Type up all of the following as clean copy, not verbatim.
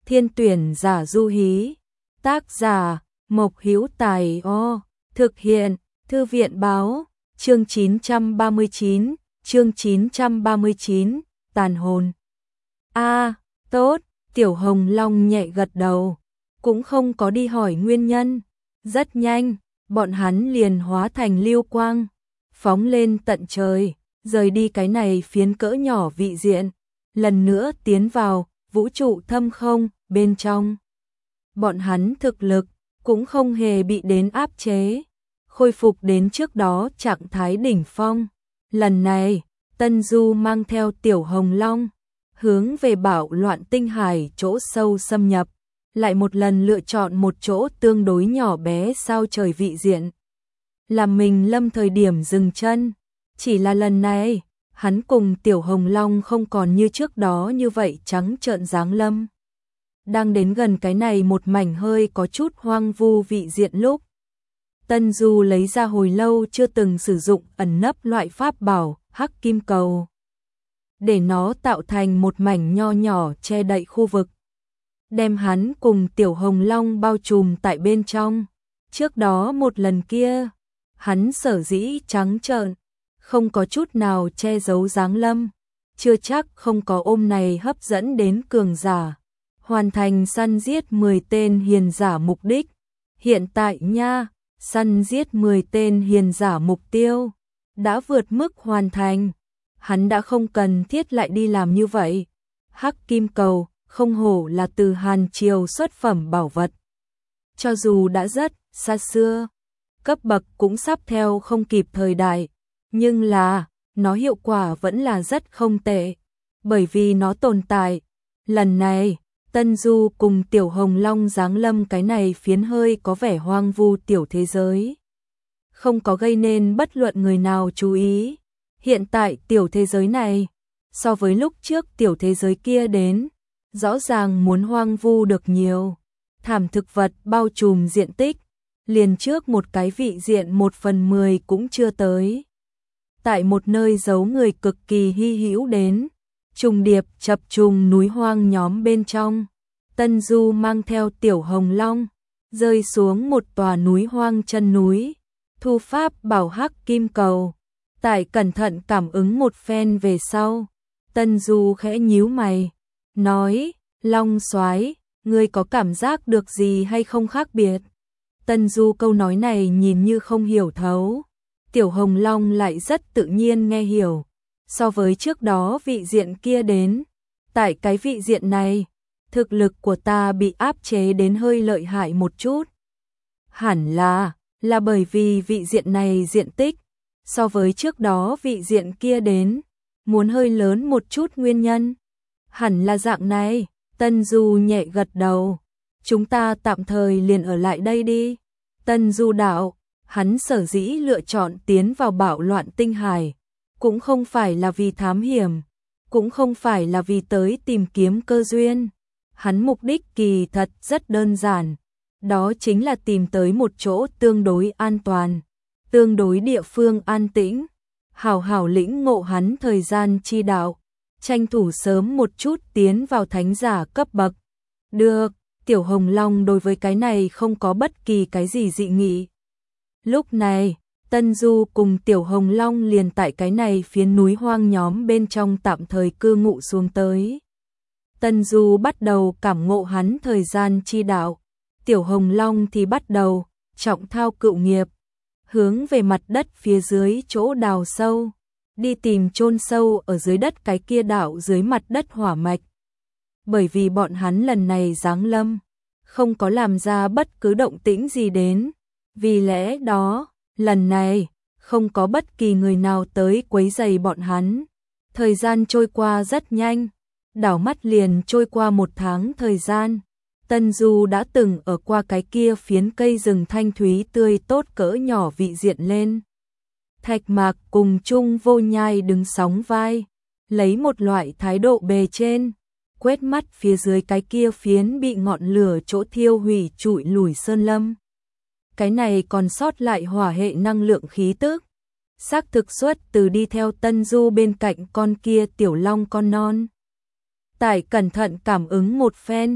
Thiên tuyển giả du hí. Tác giả Mộc Hữu Tài. Thực hiện Thư viện báo. Chương 939, tàn hồn. Tốt, Tiểu Hồng Long nhẹ gật đầu, cũng không có đi hỏi nguyên nhân. Rất nhanh, bọn hắn liền hóa thành lưu quang, phóng lên tận trời, rời đi cái này phiến cỡ nhỏ vị diện, lần nữa tiến vào vũ trụ thâm không bên trong. Bọn hắn thực lực cũng không hề bị đến áp chế, khôi phục đến trước đó trạng thái đỉnh phong. Lần này, Tân Du mang theo Tiểu Hồng Long, hướng về bạo loạn tinh hải chỗ sâu xâm nhập, lại một lần lựa chọn một chỗ tương đối nhỏ bé sao trời vị diện. Làm mình lâm thời điểm dừng chân, chỉ là lần này, hắn cùng Tiểu Hồng Long không còn như trước đó như vậy trắng trợn giáng lâm. Đang đến gần cái này một mảnh hơi có chút hoang vu vị diện lúc, Tân Du lấy ra hồi lâu chưa từng sử dụng ẩn nấp loại pháp bảo hắc kim cầu, để nó tạo thành một mảnh nho nhỏ che đậy khu vực, đem hắn cùng Tiểu Hồng Long bao trùm tại bên trong. Trước đó một lần kia, hắn sở dĩ trắng trợn, không có chút nào che giấu dáng lâm, chưa chắc không có ôm này hấp dẫn đến cường giả, hoàn thành săn giết 10 tên hiền giả mục đích. Hiện tại nha, săn giết 10 tên hiền giả mục tiêu đã vượt mức hoàn thành, hắn đã không cần thiết lại đi làm như vậy. Hắc kim cầu không hổ là từ Hàn Triều xuất phẩm bảo vật, cho dù đã rất xa xưa, cấp bậc cũng sắp theo không kịp thời đại, nhưng là nó hiệu quả vẫn là rất không tệ, bởi vì nó tồn tại. Lần này, Tân Du cùng Tiểu Hồng Long giáng lâm cái này phiến hơi có vẻ hoang vu tiểu thế giới, không có gây nên bất luận người nào chú ý. Hiện tại tiểu thế giới này, so với lúc trước tiểu thế giới kia đến, rõ ràng muốn hoang vu được nhiều. Thảm thực vật bao trùm diện tích, liền trước một cái vị diện 1/10 cũng chưa tới. Tại một nơi giấu người cực kỳ hy hữu đến, trùng điệp chập trùng núi hoang nhóm bên trong, Tân Du mang theo Tiểu Hồng Long, rơi xuống một tòa núi hoang chân núi, thu pháp bảo hắc kim cầu. Tại cẩn thận cảm ứng một phen về sau, Tân Du khẽ nhíu mày, nói, Long soái, ngươi có cảm giác được gì hay không khác biệt? Tân Du câu nói này nhìn như không hiểu thấu, Tiểu Hồng Long lại rất tự nhiên nghe hiểu. So với trước đó vị diện kia đến, tại cái vị diện này, thực lực của ta bị áp chế đến hơi lợi hại một chút. Hẳn là bởi vì vị diện này diện tích, so với trước đó vị diện kia đến, muốn hơi lớn một chút nguyên nhân. Hẳn là dạng này, Tân Du nhẹ gật đầu. Chúng ta tạm thời liền ở lại đây đi. Tân Du đạo, hắn sở dĩ lựa chọn tiến vào bạo loạn tinh hải, cũng không phải là vì thám hiểm, cũng không phải là vì tới tìm kiếm cơ duyên. Hắn mục đích kỳ thật rất đơn giản, đó chính là tìm tới một chỗ tương đối an toàn, tương đối địa phương an tĩnh, hảo hảo lĩnh ngộ hắn thời gian chi đạo, tranh thủ sớm một chút tiến vào thánh giả cấp bậc. Được, Tiểu Hồng Long đối với cái này không có bất kỳ cái gì dị nghị. Lúc này, Tân Du cùng Tiểu Hồng Long liền tại cái này phiến núi hoang nhóm bên trong tạm thời cư ngụ xuống tới. Tân Du bắt đầu cảm ngộ hắn thời gian chi đạo, Tiểu Hồng Long thì bắt đầu trọng thao cựu nghiệp, hướng về mặt đất phía dưới chỗ đào sâu, đi tìm chôn sâu ở dưới đất cái kia đạo dưới mặt đất hỏa mạch. Bởi vì bọn hắn lần này giáng lâm, không có làm ra bất cứ động tĩnh gì đến, vì lẽ đó, lần này, không có bất kỳ người nào tới quấy rầy bọn hắn. Thời gian trôi qua rất nhanh, đảo mắt liền trôi qua 1 tháng thời gian. Tân Du đã từng ở qua cái kia phiến cây rừng thanh thúy tươi tốt cỡ nhỏ vị diện lên. Thạch Mạc cùng Chung Vô Nhai đứng sóng vai, lấy một loại thái độ bề trên, quét mắt phía dưới cái kia phiến bị ngọn lửa chỗ thiêu hủy trụi lùi sơn lâm. Cái này còn sót lại hỏa hệ năng lượng khí tức, xác thực xuất từ đi theo Tân Du bên cạnh con kia tiểu long con non. Tại cẩn thận cảm ứng một phen,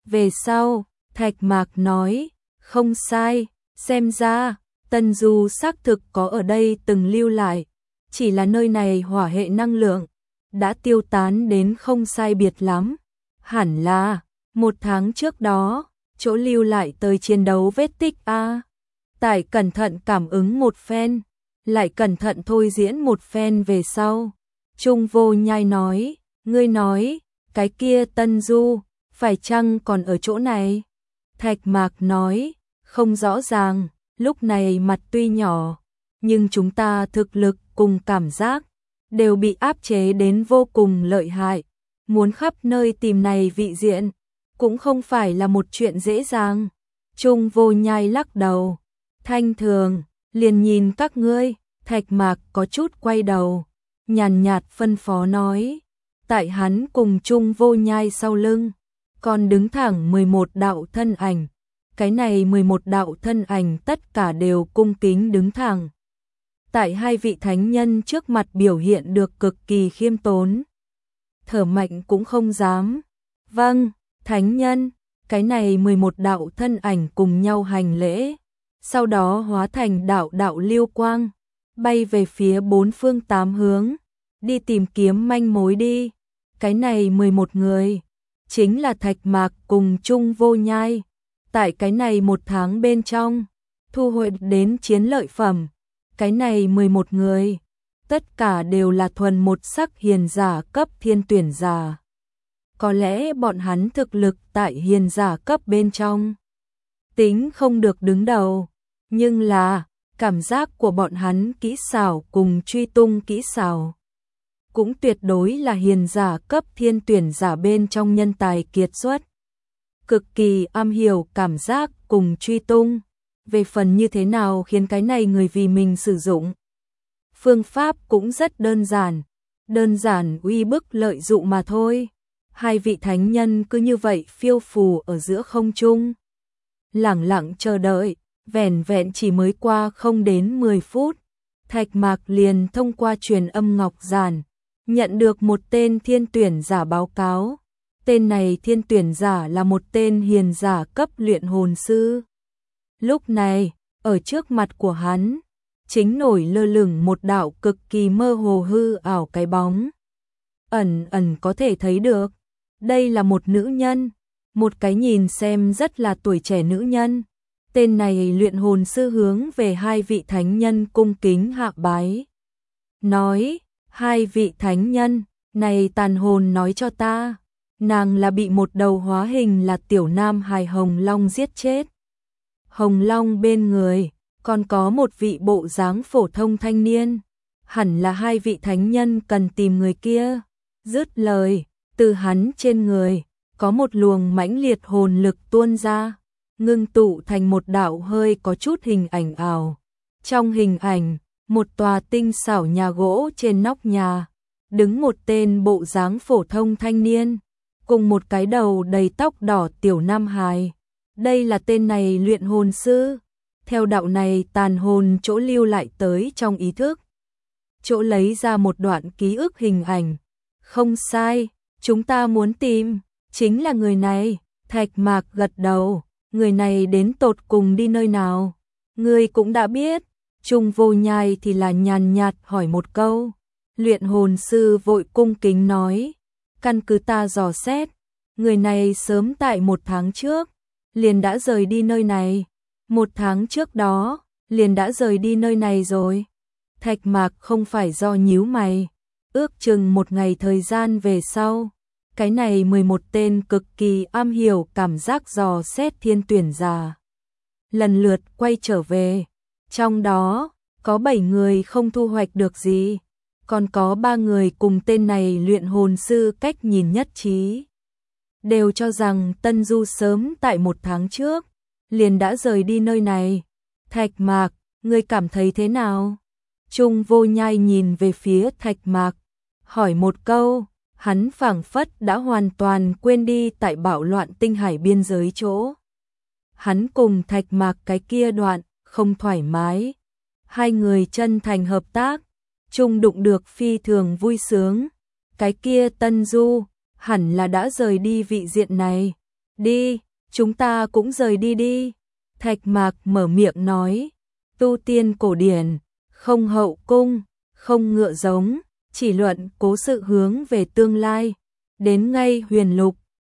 Về sau, Thạch Mạc nói, không sai, xem ra, Tân Du xác thực có ở đây từng lưu lại, chỉ là nơi này hỏa hệ năng lượng đã tiêu tán đến không sai biệt lắm. Hẳn là, 1 tháng trước đó, chỗ lưu lại tới chiến đấu vết tích a. Tại cẩn thận cảm ứng một phen, lại cẩn thận thôi diễn một phen về sau. Trung Vô Nhai nói, ngươi nói, cái kia Tân Du, phải chăng còn ở chỗ này? Thạch Mạc nói, không rõ ràng, lúc này mặt tuy nhỏ, nhưng chúng ta thực lực cùng cảm giác đều bị áp chế đến vô cùng lợi hại. Muốn khắp nơi tìm này vị diện, cũng không phải là một chuyện dễ dàng. Trung Vô Nhai lắc đầu, thanh thường, liền nhìn các ngươi. Thạch Mạc có chút quay đầu, nhàn nhạt phân phó nói, tại hắn cùng Trung Vô Nhai sau lưng, còn đứng thẳng 11 đạo thân ảnh. Cái này 11 đạo thân ảnh tất cả đều cung kính đứng thẳng. Tại hai vị thánh nhân trước mặt biểu hiện được cực kỳ khiêm tốn. Thở mạnh cũng không dám. Vâng, thánh nhân, cái này 11 đạo thân ảnh cùng nhau hành lễ. Sau đó hóa thành đạo đạo lưu quang, bay về phía 4 phương 8 hướng, đi tìm kiếm manh mối đi. Cái này 11 người, chính là Thạch Mạc cùng Trung Vô Nhai. Tại cái này 1 tháng bên trong, thu hồi đến chiến lợi phẩm, cái này 11 người, tất cả đều là thuần một sắc hiền giả cấp thiên tuyển giả. Có lẽ bọn hắn thực lực tại hiền giả cấp bên trong tính không được đứng đầu, nhưng là cảm giác của bọn hắn kỹ xảo cùng truy tung kỹ xảo cũng tuyệt đối là hiền giả cấp thiên tuyển giả bên trong nhân tài kiệt xuất. Cực kỳ am hiểu cảm giác cùng truy tung. Về phần như thế nào khiến cái này người vì mình sử dụng, phương pháp cũng rất đơn giản uy bức lợi dụng mà thôi. Hai vị thánh nhân cứ như vậy phiêu phù ở giữa không trung, lẳng lặng chờ đợi. Vẻn vẹn chỉ mới qua không đến 10 phút, Thạch Mạc liền thông qua truyền âm ngọc giản nhận được một tên thiên tuyển giả báo cáo. Tên này thiên tuyển giả là một tên hiền giả cấp luyện hồn sư. Lúc này, ở trước mặt của hắn, chính nổi lơ lửng một đạo cực kỳ mơ hồ hư ảo cái bóng. Ẩn ẩn có thể thấy được, đây là một nữ nhân, một cái nhìn xem rất là tuổi trẻ nữ nhân. Tên này luyện hồn sư hướng về hai vị thánh nhân cung kính hạ bái. Nói, hai vị thánh nhân, này tàn hồn nói cho ta, nàng là bị một đầu hóa hình là tiểu nam hài Hồng Long giết chết. Hồng Long bên người, còn có một vị bộ dáng phổ thông thanh niên, hẳn là hai vị thánh nhân cần tìm người kia. Dứt lời, từ hắn trên người, có một luồng mãnh liệt hồn lực tuôn ra, ngưng tụ thành một đạo hơi có chút hình ảnh ảo. Trong hình ảnh, một tòa tinh xảo nhà gỗ trên nóc nhà, đứng một tên bộ dáng phổ thông thanh niên, cùng một cái đầu đầy tóc đỏ tiểu nam hài. Đây là tên này luyện hồn sư. Theo đạo này tàn hồn chỗ lưu lại tới trong ý thức, chỗ lấy ra một đoạn ký ức hình ảnh. Không sai, chúng ta muốn tìm, chính là người này. Thạch Mạc gật đầu, người này đến tột cùng đi nơi nào? Ngươi cũng đã biết. Trung Vô Nhai thì là nhàn nhạt hỏi một câu. Luyện hồn sư vội cung kính nói, căn cứ ta dò xét, người này sớm tại 1 tháng trước, liền đã rời đi nơi này. 1 tháng trước đó, liền đã rời đi nơi này rồi. Thạch Mạc không phải do nhíu mày, ước chừng 1 ngày thời gian về sau, cái này 11 tên cực kỳ am hiểu cảm giác dò xét thiên tuyển giả lần lượt quay trở về. Trong đó, có 7 người không thu hoạch được gì, còn có 3 người cùng tên này luyện hồn sư cách nhìn nhất trí. Đều cho rằng Tân Du sớm tại 1 tháng trước, liền đã rời đi nơi này. Thạch Mạc, ngươi cảm thấy thế nào? Trung Vô Nhai nhìn về phía Thạch Mạc, hỏi một câu. Hắn phảng phất đã hoàn toàn quên đi tại bạo loạn tinh hải biên giới chỗ. Hắn cùng Thạch Mạc cái kia đoạn, không thoải mái. Hai người chân thành hợp tác, chung đụng được phi thường vui sướng. Cái kia Tân Du, hẳn là đã rời đi vị diện này. Đi, chúng ta cũng rời đi đi. Thạch Mạc mở miệng nói, tu tiên cổ điển, không hậu cung, không ngựa giống, chỉ luận cố sự hướng về tương lai. Đến ngay Huyền Lục,